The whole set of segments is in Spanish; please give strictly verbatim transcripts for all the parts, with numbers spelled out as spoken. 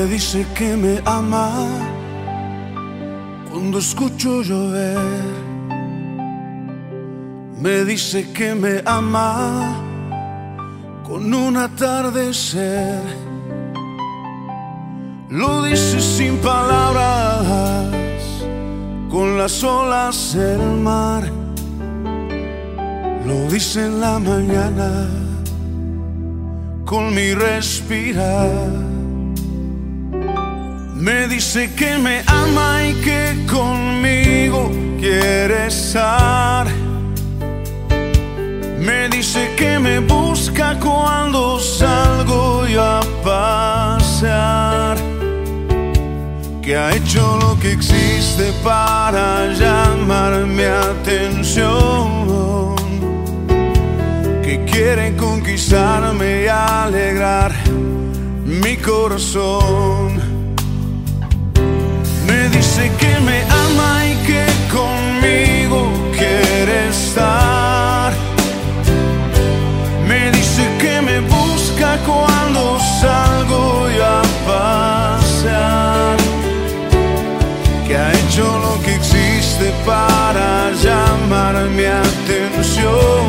Me dice que me ama cuando escucho llover. Me dice que me ama con un atardecer. Lo dice sin palabras, con las olas del mar. Lo dice en la mañana, con mi respirar. Me dice que me ama y que conmigo quiere estar. Me dice que me busca cuando salgo yo a pasear, que ha hecho lo que existe para llamar mi atención, que quiere conquistarme y alegrar mi corazón. Me dice que me ama y que conmigo quiere estar. Me dice que me busca cuando salgo yo a pasear, que ha hecho lo que existe para llamar mi atención,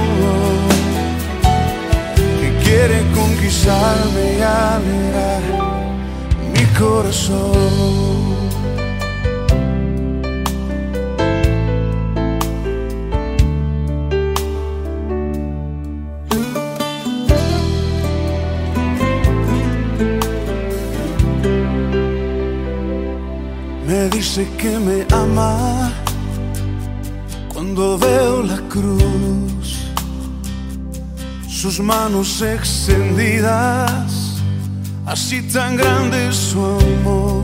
que quiere conquistarme y alegrar mi corazón. Me dice que me ama cuando veo la cruz, sus manos extendidas, así tan grande es su amor.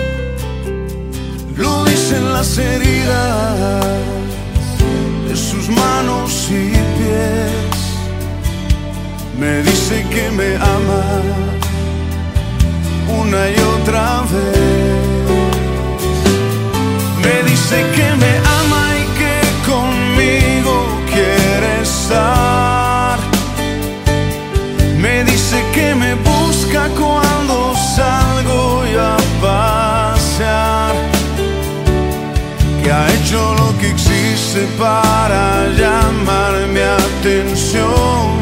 Lo dicen las heridas de sus manos y pies. Me dice que me ama una y otra vez. Me dice que me ama y que conmigo quiere estar. Me dice que me busca cuando salgo yo a pasear, que ha hecho lo que existe para llamar mi atención,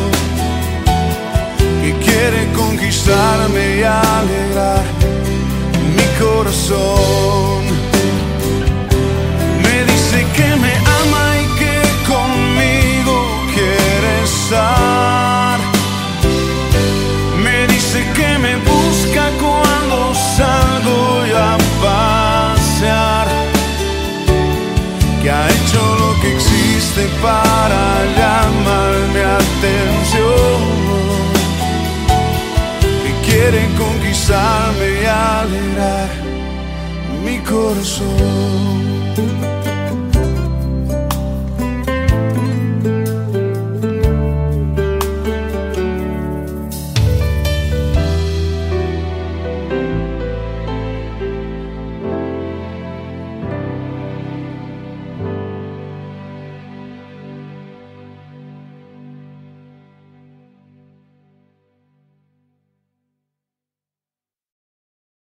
que quiere conquistarme y alegrar mi corazón. Que me ama y que conmigo quiere estar. Me dice que me busca cuando salgo yo a pasear, que ha hecho lo que existe para llamar mi atención, que quiere conquistarme y alegrar mi corazón.